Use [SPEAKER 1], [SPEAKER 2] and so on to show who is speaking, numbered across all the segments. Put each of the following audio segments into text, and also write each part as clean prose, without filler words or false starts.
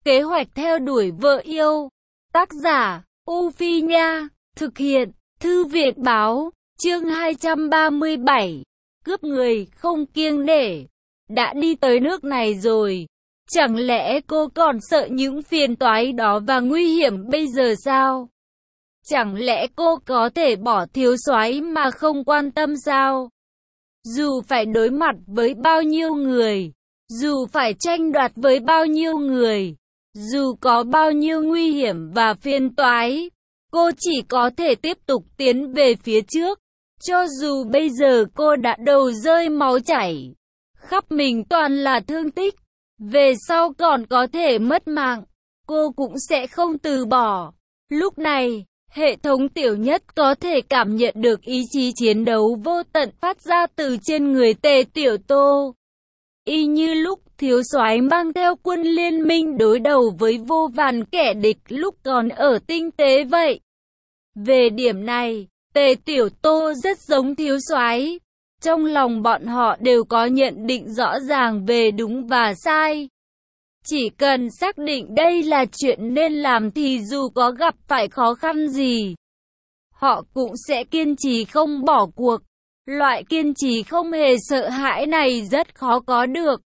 [SPEAKER 1] Kế hoạch theo đuổi vợ yêu. Tác giả, U Phi Nha. Thực hiện, Thư viện Báo. Chương 237. Cướp người không kiêng nể. Đã đi tới nước này rồi, chẳng lẽ cô còn sợ những phiền toái đó và nguy hiểm bây giờ sao? Chẳng lẽ cô có thể bỏ thiếu soái mà không quan tâm sao? Dù phải đối mặt với bao nhiêu người, dù phải tranh đoạt với bao nhiêu người, dù có bao nhiêu nguy hiểm và phiền toái, cô chỉ có thể tiếp tục tiến về phía trước. Cho dù bây giờ cô đã đầu rơi máu chảy, khắp mình toàn là thương tích, về sau còn có thể mất mạng, cô cũng sẽ không từ bỏ. Lúc này, hệ thống tiểu nhất có thể cảm nhận được ý chí chiến đấu vô tận phát ra từ trên người Tề Tiểu Tô. Y như lúc thiếu soái mang theo quân liên minh đối đầu với vô vàn kẻ địch lúc còn ở tinh tế vậy. Về điểm này, Tề Tiểu Tô rất giống thiếu soái. Trong lòng bọn họ đều có nhận định rõ ràng về đúng và sai. Chỉ cần xác định đây là chuyện nên làm thì dù có gặp phải khó khăn gì, họ cũng sẽ kiên trì không bỏ cuộc. Loại kiên trì không hề sợ hãi này rất khó có được.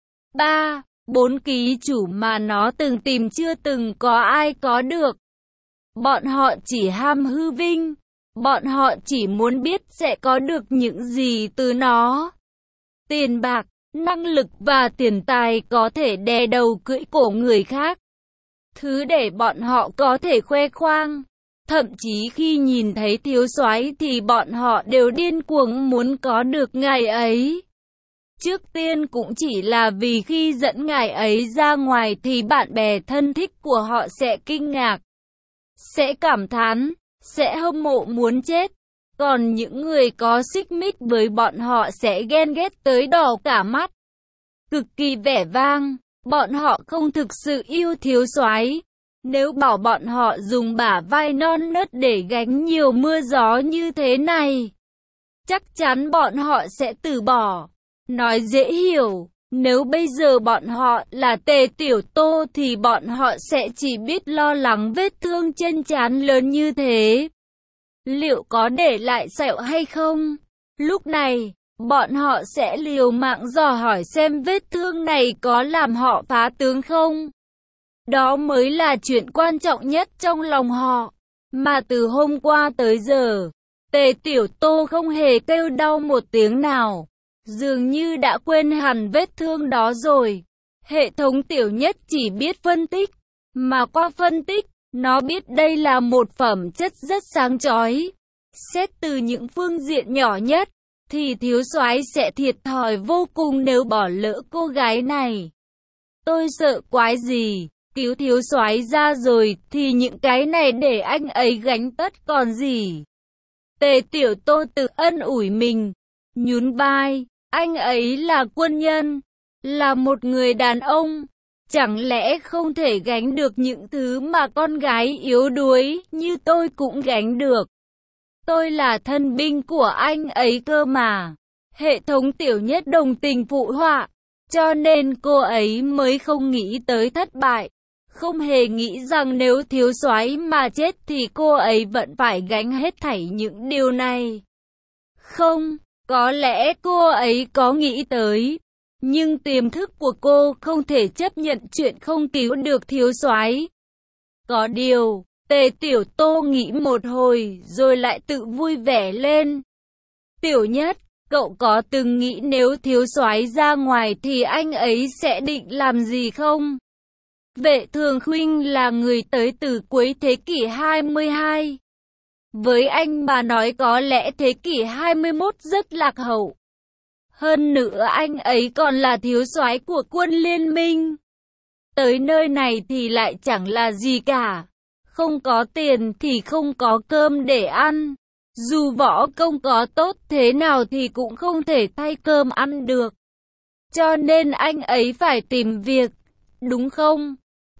[SPEAKER 1] 4 ký chủ mà nó từng tìm chưa từng có ai có được. Bọn họ chỉ ham hư vinh. Bọn họ chỉ muốn biết sẽ có được những gì từ nó. Tiền bạc, năng lực và tiền tài có thể đè đầu cưỡi cổ người khác. Thứ để bọn họ có thể khoe khoang. Thậm chí khi nhìn thấy thiếu soái thì bọn họ đều điên cuồng muốn có được ngài ấy. Trước tiên cũng chỉ là vì khi dẫn ngài ấy ra ngoài thì bạn bè thân thích của họ sẽ kinh ngạc, sẽ cảm thán, sẽ hâm mộ muốn chết. Còn những người có xích mích với bọn họ sẽ ghen ghét tới đỏ cả mắt. Cực kỳ vẻ vang, bọn họ không thực sự yêu thiếu soái. Nếu bảo bọn họ dùng bả vai non nớt để gánh nhiều mưa gió như thế này, chắc chắn bọn họ sẽ từ bỏ. Nói dễ hiểu, nếu bây giờ bọn họ là Tề Tiểu Tô thì bọn họ sẽ chỉ biết lo lắng vết thương trên trán lớn như thế. Liệu có để lại sẹo hay không? Lúc này, bọn họ sẽ liều mạng dò hỏi xem vết thương này có làm họ phá tướng không? Đó mới là chuyện quan trọng nhất trong lòng họ. Mà từ hôm qua tới giờ, Tề Tiểu Tô không hề kêu đau một tiếng nào. Dường như đã quên hẳn vết thương đó rồi. Hệ thống tiểu nhất chỉ biết phân tích, mà qua phân tích, nó biết đây là một phẩm chất rất sáng chói. Xét từ những phương diện nhỏ nhất, thì thiếu soái sẽ thiệt thòi vô cùng nếu bỏ lỡ cô gái này. Tôi sợ quái gì, cứu thiếu soái ra rồi thì những cái này để anh ấy gánh tất còn gì. Tề Tiểu Tô tự ân ủi mình, nhún vai, anh ấy là quân nhân, là một người đàn ông. Chẳng lẽ không thể gánh được những thứ mà con gái yếu đuối như tôi cũng gánh được? Tôi là thân binh của anh ấy cơ mà. Hệ thống tiểu nhất đồng tình phụ họa, cho nên cô ấy mới không nghĩ tới thất bại. Không hề nghĩ rằng nếu thiếu soái mà chết thì cô ấy vẫn phải gánh hết thảy những điều này. Không, có lẽ cô ấy có nghĩ tới. Nhưng tiềm thức của cô không thể chấp nhận chuyện không cứu được thiếu soái. Có điều, Tề Tiểu Tô nghĩ một hồi rồi lại tự vui vẻ lên. Tiểu nhất, cậu có từng nghĩ nếu thiếu soái ra ngoài thì anh ấy sẽ định làm gì không? Vệ Thường Khuynh là người tới từ cuối thế kỷ 22. Với anh mà nói có lẽ thế kỷ 21 rất lạc hậu. Hơn nữa anh ấy còn là thiếu soái của quân liên minh. Tới nơi này thì lại chẳng là gì cả. Không có tiền thì không có cơm để ăn. Dù võ công có tốt thế nào thì cũng không thể thay cơm ăn được. Cho nên anh ấy phải tìm việc, đúng không?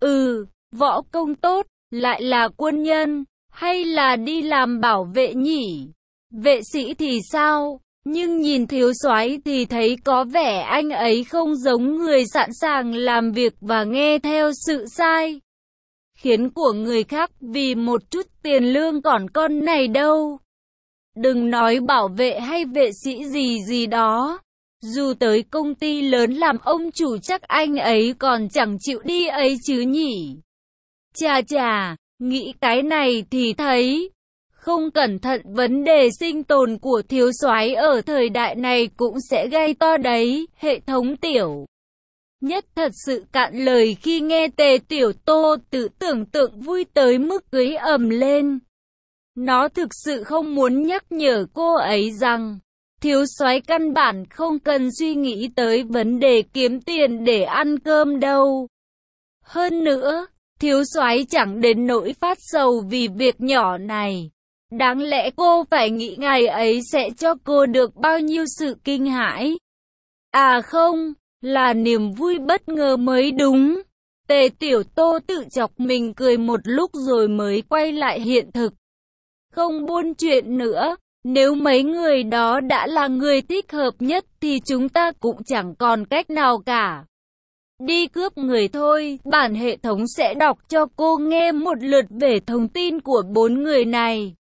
[SPEAKER 1] Võ công tốt, lại là quân nhân, hay là đi làm bảo vệ nhỉ? Vệ sĩ thì sao? Nhưng nhìn thiếu soái thì thấy có vẻ anh ấy không giống người sẵn sàng làm việc và nghe theo sự sai khiến của người khác vì một chút tiền lương còn con này đâu. Đừng nói bảo vệ hay vệ sĩ gì gì đó. Dù tới công ty lớn làm ông chủ chắc anh ấy còn chẳng chịu đi ấy chứ nhỉ. Chà chà, nghĩ cái này thì thấy không cẩn thận vấn đề sinh tồn của thiếu soái ở thời đại này cũng sẽ gây to đấy. Hệ thống Tiểu Nhất thật sự cạn lời khi nghe Tề Tiểu Tô tự tưởng tượng vui tới mức cưới ầm lên. Nó thực sự không muốn nhắc nhở cô ấy rằng thiếu soái căn bản không cần suy nghĩ tới vấn đề kiếm tiền để ăn cơm đâu. Hơn nữa, thiếu soái chẳng đến nỗi phát sầu vì việc nhỏ này. Đáng lẽ cô phải nghĩ ngày ấy sẽ cho cô được bao nhiêu sự kinh hãi. À không, là niềm vui bất ngờ mới đúng. Tề Tiểu Tô tự chọc mình cười một lúc rồi mới quay lại hiện thực. Không buôn chuyện nữa, nếu mấy người đó đã là người thích hợp nhất thì chúng ta cũng chẳng còn cách nào cả. Đi cướp người thôi, bản hệ thống sẽ đọc cho cô nghe một lượt về thông tin của 4 người này.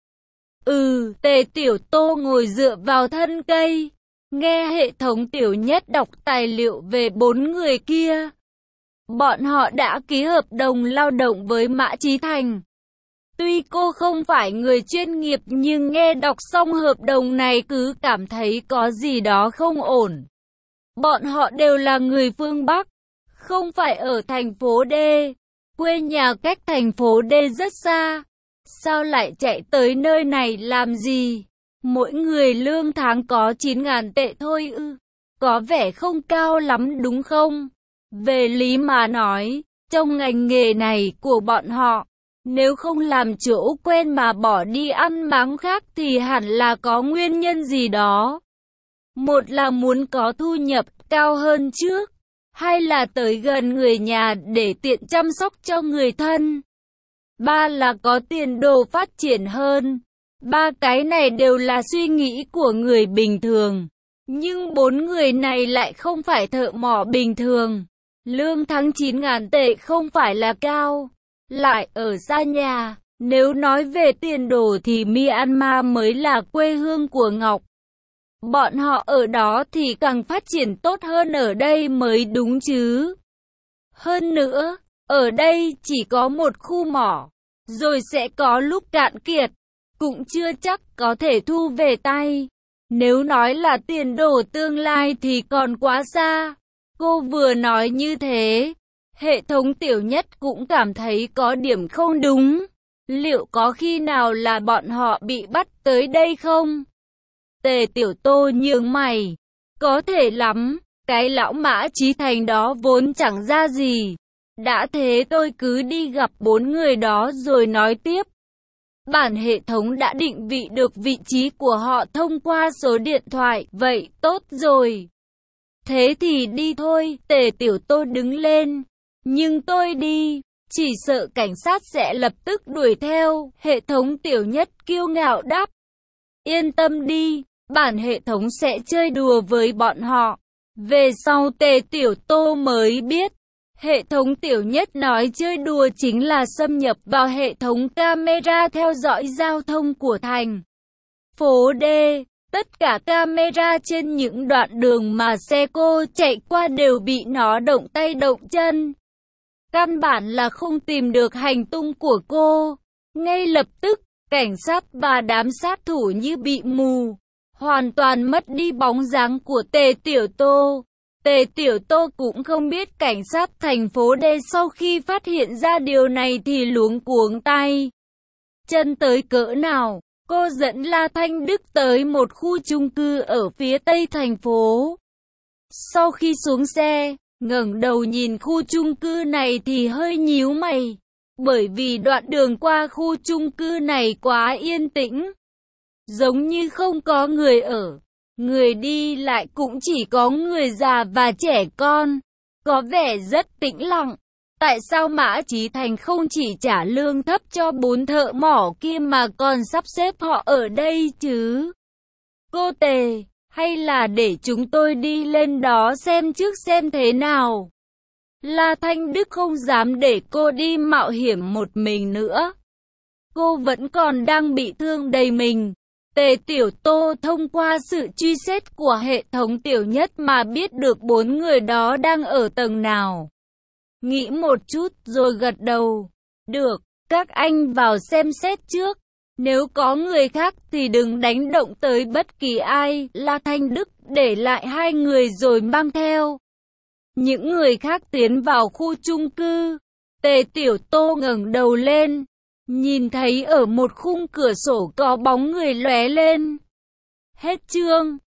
[SPEAKER 1] Tề Tiểu Tô ngồi dựa vào thân cây, nghe hệ thống Tiểu Nhất đọc tài liệu về 4 người kia. Bọn họ đã ký hợp đồng lao động với Mã Chí Thành. Tuy cô không phải người chuyên nghiệp nhưng nghe đọc xong hợp đồng này cứ cảm thấy có gì đó không ổn. Bọn họ đều là người phương Bắc, không phải ở thành phố D. Quê nhà cách thành phố D rất xa. Sao lại chạy tới nơi này làm gì? Mỗi người lương tháng có 9.000 tệ thôi ư? Có vẻ không cao lắm đúng không? Về lý mà nói, trong ngành nghề này của bọn họ, nếu không làm chỗ quen mà bỏ đi ăn máng khác thì hẳn là có nguyên nhân gì đó. Một là muốn có thu nhập cao hơn trước, hai là tới gần người nhà để tiện chăm sóc cho người thân. Ba là có tiền đồ phát triển hơn. Ba cái này đều là suy nghĩ của người bình thường. Nhưng 4 người này lại không phải thợ mỏ bình thường. Lương tháng 9.000 tệ không phải là cao. Lại ở xa nhà. Nếu nói về tiền đồ thì Myanmar mới là quê hương của Ngọc. Bọn họ ở đó thì càng phát triển tốt hơn ở đây mới đúng chứ. Hơn nữa, ở đây chỉ có một khu mỏ, rồi sẽ có lúc cạn kiệt, cũng chưa chắc có thể thu về tay. Nếu nói là tiền đồ tương lai thì còn quá xa. Cô vừa nói như thế, hệ thống Tiểu Nhất cũng cảm thấy có điểm không đúng. Liệu có khi nào là bọn họ bị bắt tới đây không? Tề Tiểu Tô nhướng mày. Có thể lắm, cái lão Mã Chí Thành đó vốn chẳng ra gì. Đã thế tôi cứ đi gặp 4 người đó rồi nói tiếp. Bản hệ thống đã định vị được vị trí của họ thông qua số điện thoại, vậy tốt rồi. Thế thì đi thôi, Tề Tiểu Tô đứng lên. Nhưng tôi đi, chỉ sợ cảnh sát sẽ lập tức đuổi theo, hệ thống Tiểu Nhất kiêu ngạo đáp. Yên tâm đi, bản hệ thống sẽ chơi đùa với bọn họ. Về sau Tề Tiểu Tô mới biết, hệ thống Tiểu Nhất nói chơi đùa chính là xâm nhập vào hệ thống camera theo dõi giao thông của thành phố D. Tất cả camera trên những đoạn đường mà xe cô chạy qua đều bị nó động tay động chân. Căn bản là không tìm được hành tung của cô. Ngay lập tức, cảnh sát và đám sát thủ như bị mù, hoàn toàn mất đi bóng dáng của Tề Tiểu Tô. Tề Tiểu Tô cũng không biết cảnh sát thành phố D sau khi phát hiện ra điều này thì luống cuống tay chân tới cỡ nào. Cô dẫn La Thanh Đức tới một khu chung cư ở phía tây thành phố. Sau khi xuống xe, ngẩng đầu nhìn khu chung cư này thì hơi nhíu mày, bởi vì đoạn đường qua khu chung cư này quá yên tĩnh, giống như không có người ở. Người đi lại cũng chỉ có người già và trẻ con, có vẻ rất tĩnh lặng. Tại sao Mã Chí Thành không chỉ trả lương thấp cho 4 thợ mỏ kia mà còn sắp xếp họ ở đây chứ? Cô Tề, hay là để chúng tôi đi lên đó xem trước xem thế nào? La Thanh Đức không dám để cô đi mạo hiểm một mình nữa. Cô vẫn còn đang bị thương đầy mình. Tề Tiểu Tô thông qua sự truy xét của hệ thống Tiểu Nhất mà biết được 4 người đó đang ở tầng nào. Nghĩ một chút rồi gật đầu. Được, các anh vào xem xét trước. Nếu có người khác thì đừng đánh động tới bất kỳ ai. La Thanh Đức để lại 2 người rồi mang theo những người khác tiến vào khu chung cư. Tề Tiểu Tô ngẩng đầu lên, nhìn thấy ở một khung cửa sổ có bóng người lóe lên. Hết chương.